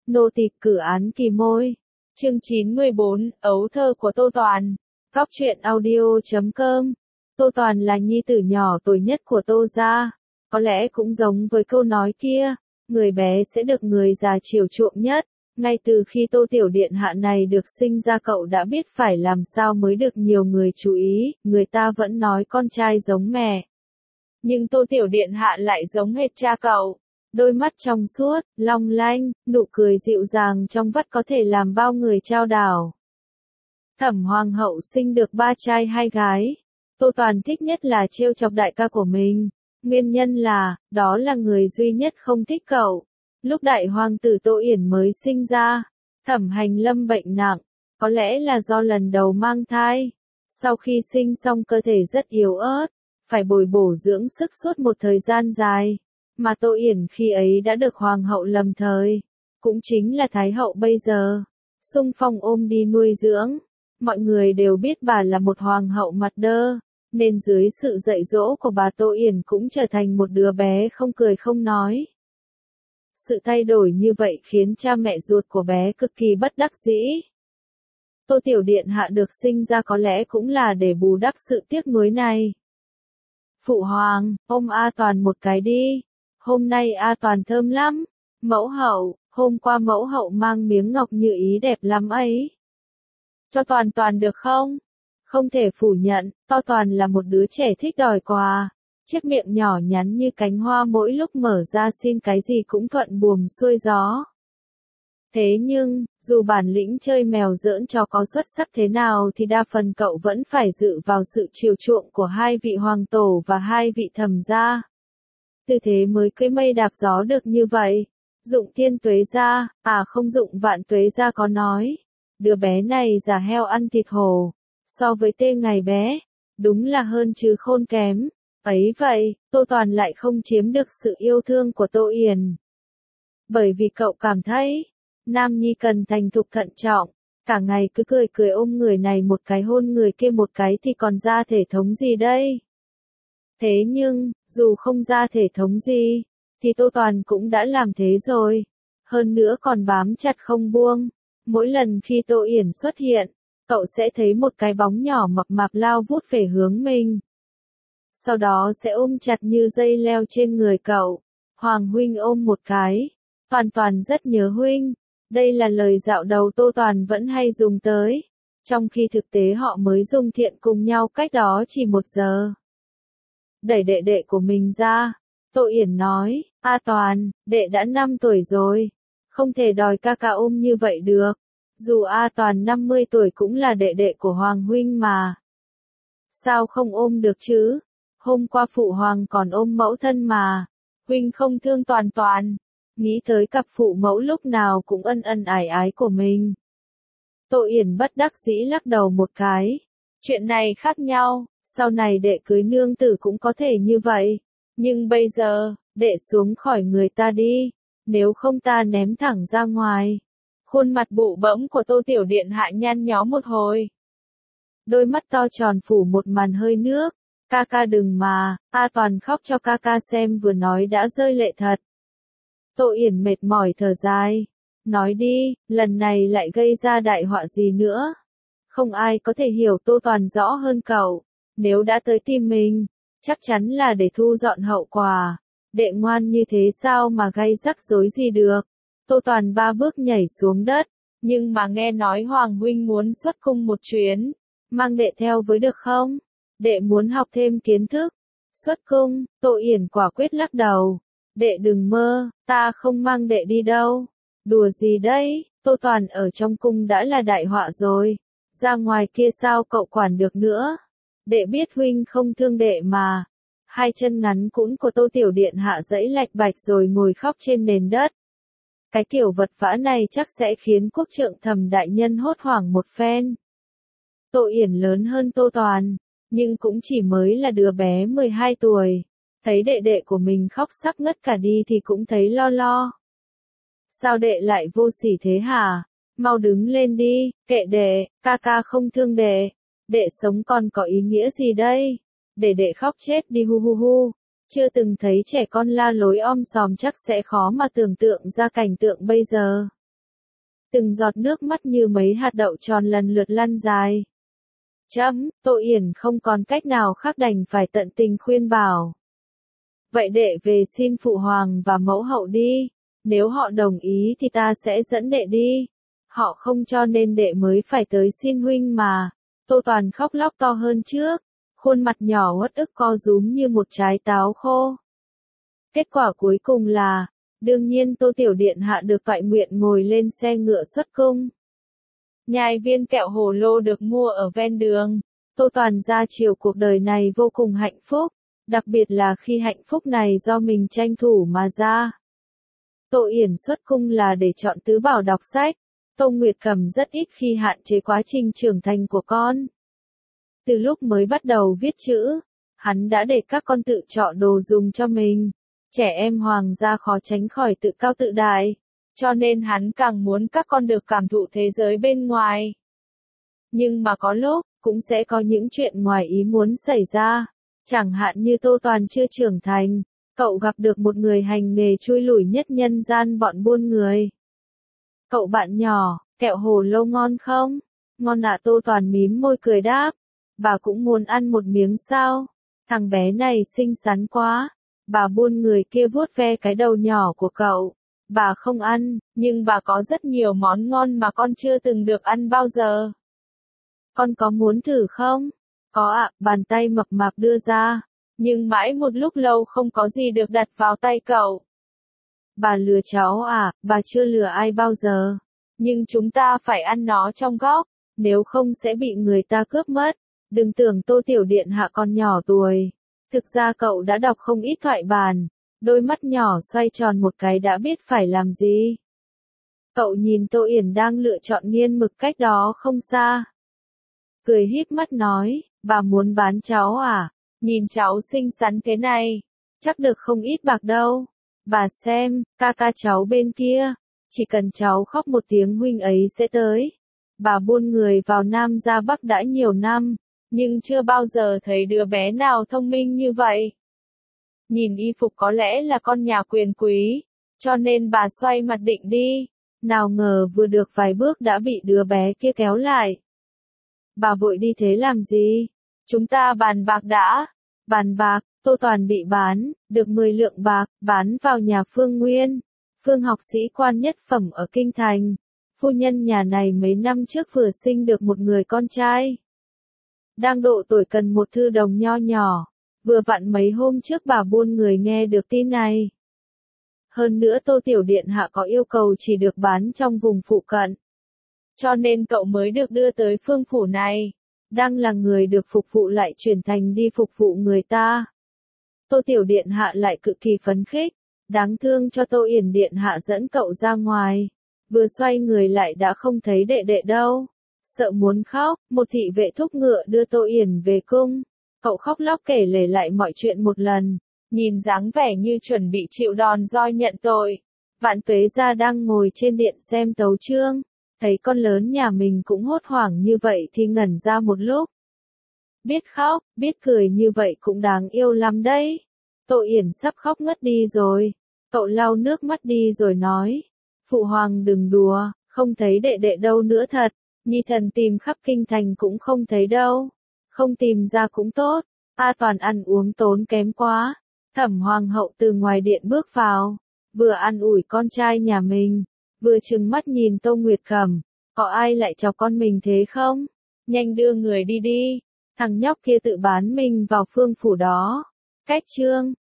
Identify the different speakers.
Speaker 1: Nô tịch cử án kỳ môi. Chương 914, ấu thơ của Tô Toàn. Góc truyện audio.com. Tô Toàn là nhi tử nhỏ tuổi nhất của Tô gia. Có lẽ cũng giống với câu nói kia, người bé sẽ được người già chiều chuộng nhất. Ngay từ khi Tô Tiểu Điện Hạ này được sinh ra cậu đã biết phải làm sao mới được nhiều người chú ý, người ta vẫn nói con trai giống mẹ. Nhưng Tô Tiểu Điện Hạ lại giống hệt cha cậu. Đôi mắt trong suốt, long lanh, nụ cười dịu dàng trong vắt có thể làm bao người chao đảo. Thẩm Hoàng hậu sinh được 3 trai 2 gái. Tô Toàn thích nhất là trêu chọc đại ca của mình. Nguyên nhân là, đó là người duy nhất không thích cậu. Lúc đại hoàng tử Tô Yển mới sinh ra, Thẩm Hành Lâm bệnh nặng, có lẽ là do lần đầu mang thai. Sau khi sinh xong cơ thể rất yếu ớt, phải bồi bổ dưỡng sức suốt một thời gian dài. Mà Tô Yển khi ấy đã được hoàng hậu lầm thời, cũng chính là thái hậu bây giờ, xung phong ôm đi nuôi dưỡng. Mọi người đều biết bà là một hoàng hậu mặt đơ, nên dưới sự dạy dỗ của bà Tô Yển cũng trở thành một đứa bé không cười không nói. Sự thay đổi như vậy khiến cha mẹ ruột của bé cực kỳ bất đắc dĩ. Tô Tiểu Điện Hạ được sinh ra có lẽ cũng là để bù đắp sự tiếc nuối này. Phụ hoàng, ôm A Toàn một cái đi. Hôm nay A Toàn thơm lắm. Mẫu hậu, hôm qua mẫu hậu mang miếng ngọc như ý đẹp lắm ấy. Cho Toàn Toàn được không? Không thể phủ nhận, To Toàn là một đứa trẻ thích đòi quà. Chiếc miệng nhỏ nhắn như cánh hoa mỗi lúc mở ra xin cái gì cũng thuận buồm xuôi gió. Thế nhưng, dù bản lĩnh chơi mèo giỡn chó có xuất sắc thế nào thì đa phần cậu vẫn phải dựa vào sự chiều chuộng của 2 vị hoàng tổ và 2 vị thẩm gia. Tư thế mới cưỡi mây đạp gió được như vậy. Dụng Thiên Tuế gia, không Dụng Vạn Tuế gia có nói, đứa bé này già heo ăn thịt hổ, so với Tê ngày bé, đúng là hơn chứ khôn kém. Ấy vậy, Tô Toàn lại không chiếm được sự yêu thương của Tô Yển. Bởi vì cậu cảm thấy, nam nhi cần thành thục thận trọng, cả ngày cứ cười cười ôm người này một cái hôn người kia một cái thì còn ra thể thống gì đây? Thế nhưng, dù không ra thể thống gì, thì Tô Toàn cũng đã làm thế rồi. Hơn nữa còn bám chặt không buông. Mỗi lần khi Tô Yển xuất hiện, cậu sẽ thấy một cái bóng nhỏ mập mạp lao vút về hướng mình. Sau đó sẽ ôm chặt như dây leo trên người cậu. Hoàng huynh ôm một cái. Toàn Toàn rất nhớ huynh. Đây là lời dạo đầu Tô Toàn vẫn hay dùng tới. Trong khi thực tế họ mới dùng thiện cùng nhau cách đó chỉ 1 giờ. Đẩy đệ đệ của mình ra. Tô Yển nói, A Toàn, đệ đã 5 tuổi rồi. Không thể đòi ca ca ôm như vậy được. Dù A Toàn 50 tuổi cũng là đệ đệ của Hoàng huynh mà. Sao không ôm được chứ? Hôm qua phụ hoàng còn ôm mẫu thân mà. Huynh không thương Toàn Toàn. Nghĩ tới cặp phụ mẫu lúc nào cũng ân ân ái ái của mình. Tô Yển bất đắc dĩ lắc đầu một cái. Chuyện này khác nhau, sau này đệ cưới nương tử cũng có thể như vậy. Nhưng bây giờ, đệ xuống khỏi người ta đi. Nếu không ta ném thẳng ra ngoài. Khuôn mặt bụ bẫm của Tô Tiểu Điện Hạ nhăn nhó một hồi. Đôi mắt to tròn phủ một màn hơi nước. Ca ca đừng mà, A Toàn khóc cho ca ca xem vừa nói đã rơi lệ thật. Tô Yển mệt mỏi thở dài. Nói đi, lần này lại gây ra đại họa gì nữa? Không ai có thể hiểu Tô Toàn rõ hơn cậu. Nếu đã tới tìm mình, chắc chắn là để thu dọn hậu quả. Đệ ngoan như thế sao mà gây rắc rối gì được? Tô Toàn 3 bước nhảy xuống đất. Nhưng mà nghe nói Hoàng huynh muốn xuất cung một chuyến. Mang đệ theo với được không? Đệ muốn học thêm kiến thức. Xuất cung, Tô Yển quả quyết lắc đầu. Đệ đừng mơ, ta không mang đệ đi đâu. Đùa gì đấy, Tô Toàn ở trong cung đã là đại họa rồi. Ra ngoài kia sao cậu quản được nữa? Đệ biết huynh không thương đệ mà. 2 chân ngắn cũn của Tô Tiểu Điện Hạ giãy lạch bạch rồi ngồi khóc trên nền đất. Cái kiểu vật vã này chắc sẽ khiến quốc trượng Thẩm đại nhân hốt hoảng một phen. Tô Yển lớn hơn Tô Toàn, nhưng cũng chỉ mới là đứa bé 12 tuổi. Thấy đệ đệ của mình khóc sắp ngất cả đi thì cũng thấy lo lo. Sao đệ lại vô sỉ thế hả? Mau đứng lên đi, kệ đệ, ca ca không thương đệ. Đệ sống còn có ý nghĩa gì đây? Để đệ khóc chết đi hu hu hu. Chưa từng thấy trẻ con la lối om sòm chắc sẽ khó mà tưởng tượng ra cảnh tượng bây giờ. Từng giọt nước mắt như mấy hạt đậu tròn lần lượt lăn dài. Tô Yển không còn cách nào khác đành phải tận tình khuyên bảo. Vậy đệ về xin phụ hoàng và mẫu hậu đi, nếu họ đồng ý thì ta sẽ dẫn đệ đi. Họ không cho nên đệ mới phải tới xin huynh mà. Tô Toàn khóc lóc to hơn trước, khuôn mặt nhỏ uất ức co rúm như một trái táo khô. Kết quả cuối cùng là, đương nhiên Tô Tiểu Điện Hạ được toại nguyện ngồi lên xe ngựa xuất cung. Nhai viên kẹo hồ lô được mua ở ven đường, Tô Toàn ra chiều cuộc đời này vô cùng hạnh phúc, đặc biệt là khi hạnh phúc này do mình tranh thủ mà ra. Tô Yển xuất cung là để chọn tứ bảo đọc sách, Tô Nguyệt Cầm rất ít khi hạn chế quá trình trưởng thành của con. Từ lúc mới bắt đầu viết chữ, hắn đã để các con tự chọn đồ dùng cho mình. Trẻ em hoàng gia khó tránh khỏi tự cao tự đại, cho nên hắn càng muốn các con được cảm thụ thế giới bên ngoài. Nhưng mà có lúc, cũng sẽ có những chuyện ngoài ý muốn xảy ra, chẳng hạn như Tô Toàn chưa trưởng thành, cậu gặp được một người hành nghề chui lủi nhất nhân gian bọn buôn người. Cậu bạn nhỏ, kẹo hồ lô ngon không? Ngon ạ. Tô Toàn mím môi cười đáp, bà cũng muốn ăn một miếng sao? Thằng bé này xinh xắn quá. Bà buôn người kia vuốt ve cái đầu nhỏ của cậu. Bà không ăn, nhưng bà có rất nhiều món ngon mà con chưa từng được ăn bao giờ. Con có muốn thử không? Có ạ, bàn tay mập mạp đưa ra. Nhưng mãi một lúc lâu không có gì được đặt vào tay cậu. Bà lừa cháu à, bà chưa lừa ai bao giờ. Nhưng chúng ta phải ăn nó trong góc, nếu không sẽ bị người ta cướp mất. Đừng tưởng Tô Tiểu Điện Hạ còn nhỏ tuổi. Thực ra cậu đã đọc không ít thoại bản, đôi mắt nhỏ xoay tròn một cái đã biết phải làm gì. Cậu nhìn Tô Yển đang lựa chọn nghiên mực cách đó không xa. Cười híp mắt nói, bà muốn bán cháu à? Nhìn cháu xinh xắn thế này, chắc được không ít bạc đâu. Bà xem, ca ca cháu bên kia, chỉ cần cháu khóc một tiếng huynh ấy sẽ tới. Bà buôn người vào Nam ra Bắc đã nhiều năm, nhưng chưa bao giờ thấy đứa bé nào thông minh như vậy. Nhìn y phục có lẽ là con nhà quyền quý, cho nên bà xoay mặt định đi. Nào ngờ vừa được vài bước đã bị đứa bé kia kéo lại. Bà vội đi thế làm gì? Chúng ta bàn bạc đã. Bàn bạc, Tô Toàn bị bán, được 10 lượng bạc, bán vào nhà Phương Nguyên. Phương học sĩ quan nhất phẩm ở Kinh Thành. Phu nhân nhà này mấy năm trước vừa sinh được một người con trai. Đang độ tuổi cần một thư đồng nho nhỏ. Vừa vặn mấy hôm trước bà buôn người nghe được tin này. Hơn nữa Tô Tiểu Điện Hạ có yêu cầu chỉ được bán trong vùng phụ cận. Cho nên cậu mới được đưa tới phương phủ này. Đang là người được phục vụ lại chuyển thành đi phục vụ người ta. Tô Tiểu Điện Hạ lại cực kỳ phấn khích. Đáng thương cho Tô Yển Điện Hạ dẫn cậu ra ngoài. Vừa xoay người lại đã không thấy đệ đệ đâu. Sợ muốn khóc, một thị vệ thúc ngựa đưa Tô Yển về cung. Cậu khóc lóc kể lể lại mọi chuyện một lần. Nhìn dáng vẻ như chuẩn bị chịu đòn roi nhận tội. Vạn Tuế Gia đang ngồi trên điện xem tấu chương. Thấy con lớn nhà mình cũng hốt hoảng như vậy thì ngẩn ra một lúc. Biết khóc, biết cười như vậy cũng đáng yêu lắm đấy. Tô Yển sắp khóc ngất đi rồi. Cậu lau nước mắt đi rồi nói. Phụ hoàng đừng đùa, không thấy đệ đệ đâu nữa thật. Nhi thần tìm khắp kinh thành cũng không thấy đâu. Không tìm ra cũng tốt. A Toàn ăn uống tốn kém quá. Thẩm hoàng hậu từ ngoài điện bước vào. Vừa ăn ủi con trai nhà mình. Vừa trừng mắt nhìn Tô Nguyệt Cầm. Có ai lại chọc con mình thế không? Nhanh đưa người đi đi. Thằng nhóc kia tự bán mình vào phương phủ đó. Cách chương.